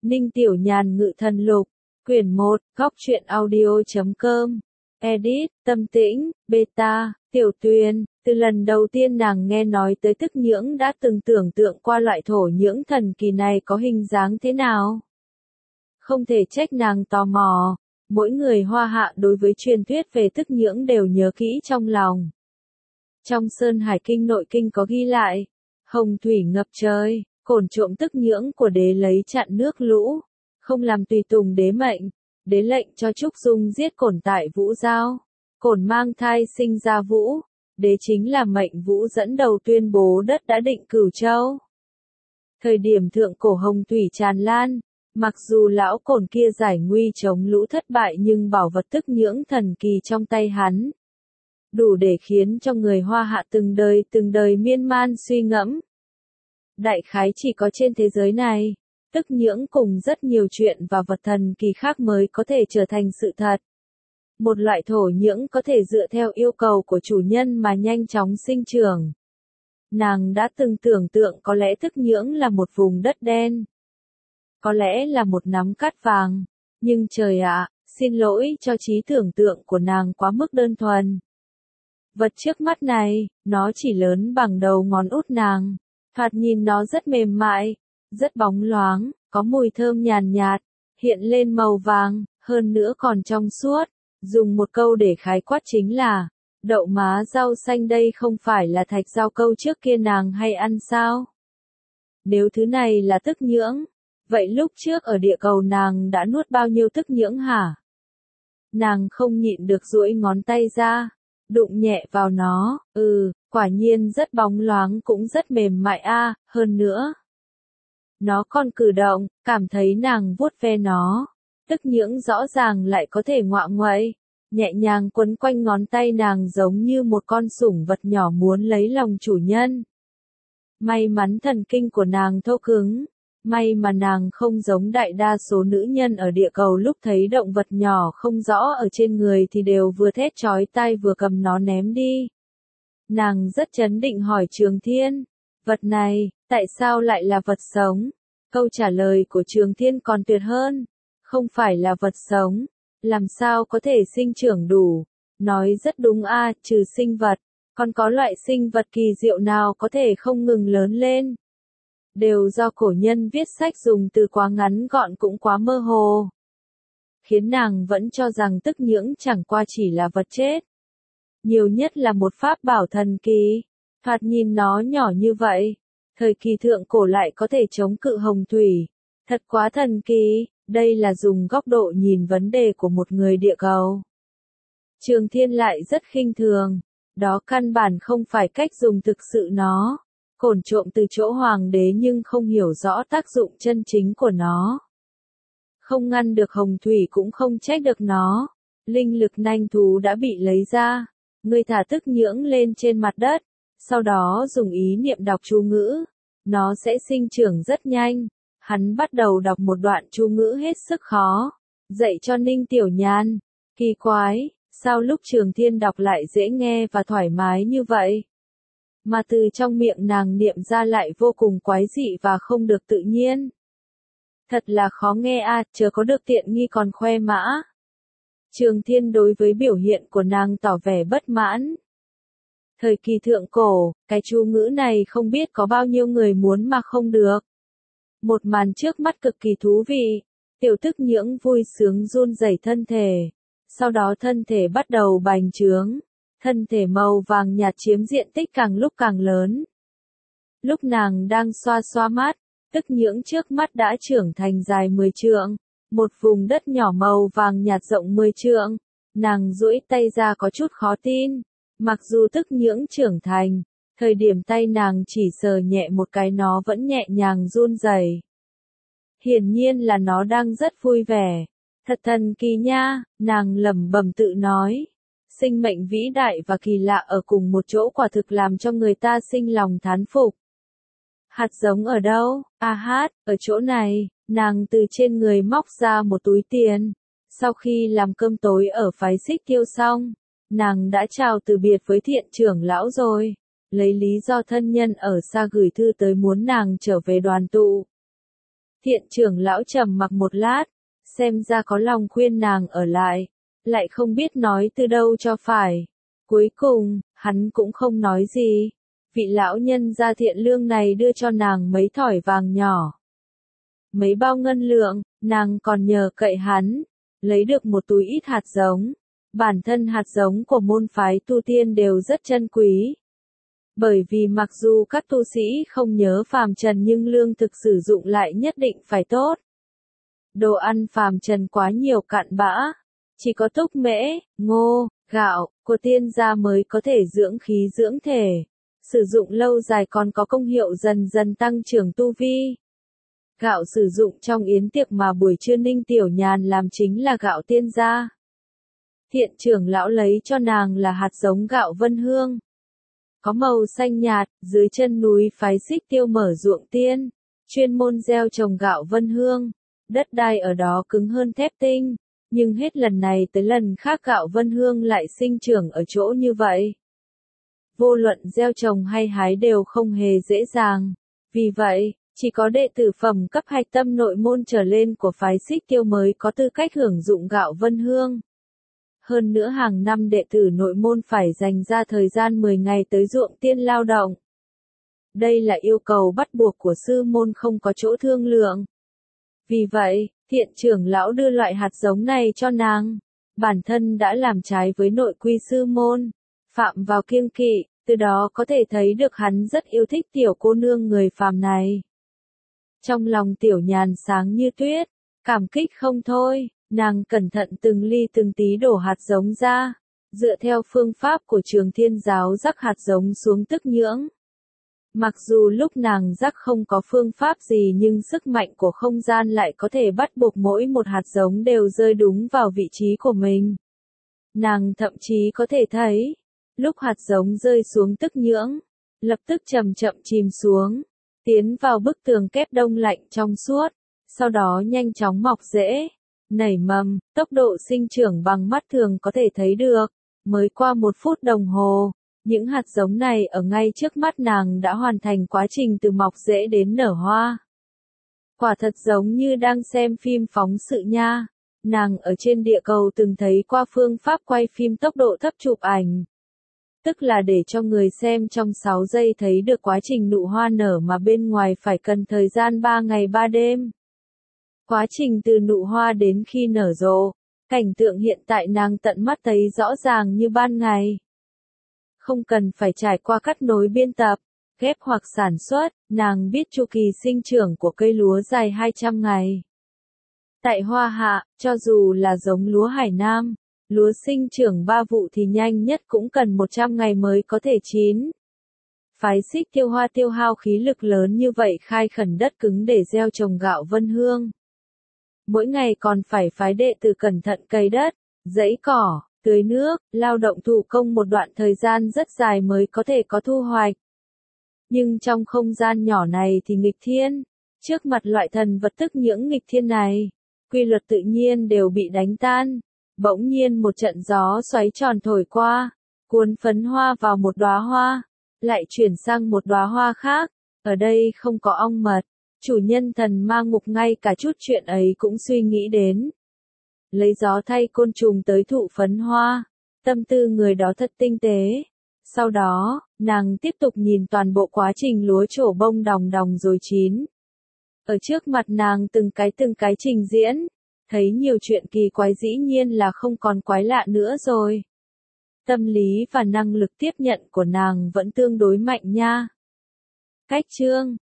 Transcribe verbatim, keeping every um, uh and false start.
Ninh Tiểu Nhàn Ngự Thần Lục, quyển một, góc truyện audio.com, edit, Tâm Tĩnh, beta, Tiểu Tuyền. Từ lần đầu tiên nàng nghe nói tới tức nhưỡng đã từng tưởng tượng qua loại thổ nhưỡng thần kỳ này có hình dáng thế nào. Không thể trách nàng tò mò, mỗi người Hoa Hạ đối với truyền thuyết về tức nhưỡng đều nhớ kỹ trong lòng. Trong Sơn Hải Kinh Nội Kinh có ghi lại, hồng thủy ngập trời, cổn trộm tức nhưỡng của đế lấy chặn nước lũ, không làm tùy tùng đế mệnh, đế lệnh cho Trúc Dung giết cổn tại Vũ Giao, cổn mang thai sinh ra Vũ, đế chính là mệnh Vũ dẫn đầu tuyên bố đất đã định Cửu Châu. Thời điểm thượng cổ hồng thủy tràn lan, mặc dù lão cổn kia giải nguy chống lũ thất bại nhưng bảo vật tức nhưỡng thần kỳ trong tay hắn, đủ để khiến cho người Hoa Hạ từng đời từng đời miên man suy ngẫm. Đại khái chỉ có trên thế giới này, tức nhưỡng cùng rất nhiều chuyện và vật thần kỳ khác mới có thể trở thành sự thật. Một loại thổ nhưỡng có thể dựa theo yêu cầu của chủ nhân mà nhanh chóng sinh trưởng. Nàng đã từng tưởng tượng có lẽ tức nhưỡng là một vùng đất đen. Có lẽ là một nắm cát vàng. Nhưng trời ạ, xin lỗi cho trí tưởng tượng của nàng quá mức đơn thuần. Vật trước mắt này, nó chỉ lớn bằng đầu ngón út nàng. Thoạt nhìn nó rất mềm mại, rất bóng loáng, có mùi thơm nhàn nhạt, hiện lên màu vàng, hơn nữa còn trong suốt. Dùng một câu để khái quát chính là, đậu má rau xanh đây không phải là thạch rau câu trước kia nàng hay ăn sao? Nếu thứ này là tức nhưỡng, vậy lúc trước ở địa cầu nàng đã nuốt bao nhiêu tức nhưỡng hả? Nàng không nhịn được duỗi ngón tay ra, đụng nhẹ vào nó, ừ, quả nhiên rất bóng loáng cũng rất mềm mại a, hơn nữa. Nó còn cử động, cảm thấy nàng vuốt ve nó. Tức nhưỡng rõ ràng lại có thể ngoạ nguậy, nhẹ nhàng quấn quanh ngón tay nàng giống như một con sủng vật nhỏ muốn lấy lòng chủ nhân. May mắn thần kinh của nàng thô cứng, may mà nàng không giống đại đa số nữ nhân ở địa cầu lúc thấy động vật nhỏ không rõ ở trên người thì đều vừa thét chói tai vừa cầm nó ném đi. Nàng rất trấn định hỏi Trường Thiên, vật này, tại sao lại là vật sống? Câu trả lời của Trường Thiên còn tuyệt hơn. Không phải là vật sống, làm sao có thể sinh trưởng đủ, nói rất đúng a, trừ sinh vật, còn có loại sinh vật kỳ diệu nào có thể không ngừng lớn lên. Đều do cổ nhân viết sách dùng từ quá ngắn gọn cũng quá mơ hồ. Khiến nàng vẫn cho rằng tức nhưỡng chẳng qua chỉ là vật chết. Nhiều nhất là một pháp bảo thần kỳ, thoạt nhìn nó nhỏ như vậy, thời kỳ thượng cổ lại có thể chống cự hồng thủy, thật quá thần kỳ. Đây là dùng góc độ nhìn vấn đề của một người địa cầu. Trường Thiên lại rất khinh thường, đó căn bản không phải cách dùng thực sự nó. Cổn trộm từ chỗ hoàng đế nhưng không hiểu rõ tác dụng chân chính của nó. Không ngăn được hồng thủy cũng không trách được nó. Linh lực nanh thú đã bị lấy ra. Người thả tức nhưỡng lên trên mặt đất, sau đó dùng ý niệm đọc chú ngữ. Nó sẽ sinh trưởng rất nhanh. Hắn bắt đầu đọc một đoạn chú ngữ hết sức khó, dạy cho Ninh Tiểu Nhàn. Kỳ quái, sao lúc Trường Thiên đọc lại dễ nghe và thoải mái như vậy? Mà từ trong miệng nàng niệm ra lại vô cùng quái dị và không được tự nhiên. Thật là khó nghe à, chớ có được tiện nghi còn khoe mã. Trường Thiên đối với biểu hiện của nàng tỏ vẻ bất mãn. Thời kỳ thượng cổ, cái chú ngữ này không biết có bao nhiêu người muốn mà không được. Một màn trước mắt cực kỳ thú vị, tiểu tức nhưỡng vui sướng run rẩy thân thể, sau đó thân thể bắt đầu bành trướng, thân thể màu vàng nhạt chiếm diện tích càng lúc càng lớn. Lúc nàng đang xoa xoa mắt, tức nhưỡng trước mắt đã trưởng thành dài mười trượng, một vùng đất nhỏ màu vàng nhạt rộng mười trượng, nàng duỗi tay ra có chút khó tin, mặc dù tức nhưỡng trưởng thành. Thời điểm tay nàng chỉ sờ nhẹ một cái nó vẫn nhẹ nhàng run rẩy. Hiển nhiên là nó đang rất vui vẻ. Thật thần kỳ nha, nàng lẩm bẩm tự nói. Sinh mệnh vĩ đại và kỳ lạ ở cùng một chỗ quả thực làm cho người ta sinh lòng thán phục. Hạt giống ở đâu? À hát, ở chỗ này, nàng từ trên người móc ra một túi tiền. Sau khi làm cơm tối ở phái Xích Tiêu xong, nàng đã chào từ biệt với Thiện trưởng lão rồi. Lấy lý do thân nhân ở xa gửi thư tới muốn nàng trở về đoàn tụ. Thiện trưởng lão trầm mặc một lát, xem ra có lòng khuyên nàng ở lại, lại không biết nói từ đâu cho phải. Cuối cùng, hắn cũng không nói gì. Vị lão nhân gia thiện lương này đưa cho nàng mấy thỏi vàng nhỏ, mấy bao ngân lượng, nàng còn nhờ cậy hắn, lấy được một túi ít hạt giống. Bản thân hạt giống của môn phái tu tiên đều rất chân quý. Bởi vì mặc dù các tu sĩ không nhớ phàm trần nhưng lương thực sử dụng lại nhất định phải tốt. Đồ ăn phàm trần quá nhiều cặn bã, chỉ có túc mễ, ngô, gạo của tiên gia mới có thể dưỡng khí dưỡng thể, sử dụng lâu dài còn có công hiệu dần dần tăng trưởng tu vi. Gạo sử dụng trong yến tiệc mà buổi trưa Ninh Tiểu Nhàn làm chính là gạo tiên gia. Thiện trưởng lão lấy cho nàng là hạt giống gạo Vân Hương. Có màu xanh nhạt, dưới chân núi phái Xích Tiêu mở ruộng tiên, chuyên môn gieo trồng gạo Vân Hương. Đất đai ở đó cứng hơn thép tinh, nhưng hết lần này tới lần khác gạo Vân Hương lại sinh trưởng ở chỗ như vậy. Vô luận gieo trồng hay hái đều không hề dễ dàng. Vì vậy, chỉ có đệ tử phẩm cấp hạch tâm nội môn trở lên của phái Xích Tiêu mới có tư cách hưởng dụng gạo Vân Hương. Hơn nữa hàng năm đệ tử nội môn phải dành ra thời gian mười ngày tới ruộng tiên lao động. Đây là yêu cầu bắt buộc của sư môn, không có chỗ thương lượng. Vì vậy, thiện trưởng lão đưa loại hạt giống này cho nàng. Bản thân đã làm trái với nội quy sư môn, phạm vào kiêng kỵ, từ đó có thể thấy được hắn rất yêu thích tiểu cô nương người phàm này. Trong lòng Tiểu Nhàn sáng như tuyết, cảm kích không thôi. Nàng cẩn thận từng ly từng tí đổ hạt giống ra, dựa theo phương pháp của Trường Thiên giáo rắc hạt giống xuống tức nhưỡng. Mặc dù lúc nàng rắc không có phương pháp gì nhưng sức mạnh của không gian lại có thể bắt buộc mỗi một hạt giống đều rơi đúng vào vị trí của mình. Nàng thậm chí có thể thấy, lúc hạt giống rơi xuống tức nhưỡng, lập tức chậm chậm chìm xuống, tiến vào bức tường kép đông lạnh trong suốt, sau đó nhanh chóng mọc rễ, nảy mầm, tốc độ sinh trưởng bằng mắt thường có thể thấy được. Mới qua một phút đồng hồ, những hạt giống này ở ngay trước mắt nàng đã hoàn thành quá trình từ mọc rễ đến nở hoa. Quả thật giống như đang xem phim phóng sự nha. Nàng ở trên địa cầu từng thấy qua phương pháp quay phim tốc độ thấp chụp ảnh. Tức là để cho người xem trong sáu giây thấy được quá trình nụ hoa nở mà bên ngoài phải cần thời gian ba ngày ba đêm. Quá trình từ nụ hoa đến khi nở rộ, cảnh tượng hiện tại nàng tận mắt thấy rõ ràng như ban ngày. Không cần phải trải qua cắt nối biên tập, ghép hoặc sản xuất, nàng biết chu kỳ sinh trưởng của cây lúa dài hai trăm ngày. Tại Hoa Hạ, cho dù là giống lúa Hải Nam, lúa sinh trưởng ba vụ thì nhanh nhất cũng cần một trăm ngày mới có thể chín. Phái Xích Tiêu Hoa tiêu hao khí lực lớn như vậy khai khẩn đất cứng để gieo trồng gạo Vân Hương. Mỗi ngày còn phải phái đệ tử cẩn thận cày đất, giẫy cỏ, tưới nước, lao động thủ công một đoạn thời gian rất dài mới có thể có thu hoạch. Nhưng trong không gian nhỏ này thì nghịch thiên, trước mặt loại thần vật tức những nghịch thiên này, quy luật tự nhiên đều bị đánh tan. Bỗng nhiên một trận gió xoáy tròn thổi qua, cuốn phấn hoa vào một đóa hoa, lại chuyển sang một đóa hoa khác. Ở đây không có ong mật. Chủ nhân thần ma ngục ngay cả chút chuyện ấy cũng suy nghĩ đến. Lấy gió thay côn trùng tới thụ phấn hoa, tâm tư người đó thật tinh tế. Sau đó, nàng tiếp tục nhìn toàn bộ quá trình lúa trổ bông đòng đòng rồi chín. Ở trước mặt nàng từng cái từng cái trình diễn, thấy nhiều chuyện kỳ quái dĩ nhiên là không còn quái lạ nữa rồi. Tâm lý và năng lực tiếp nhận của nàng vẫn tương đối mạnh nha. Cách chương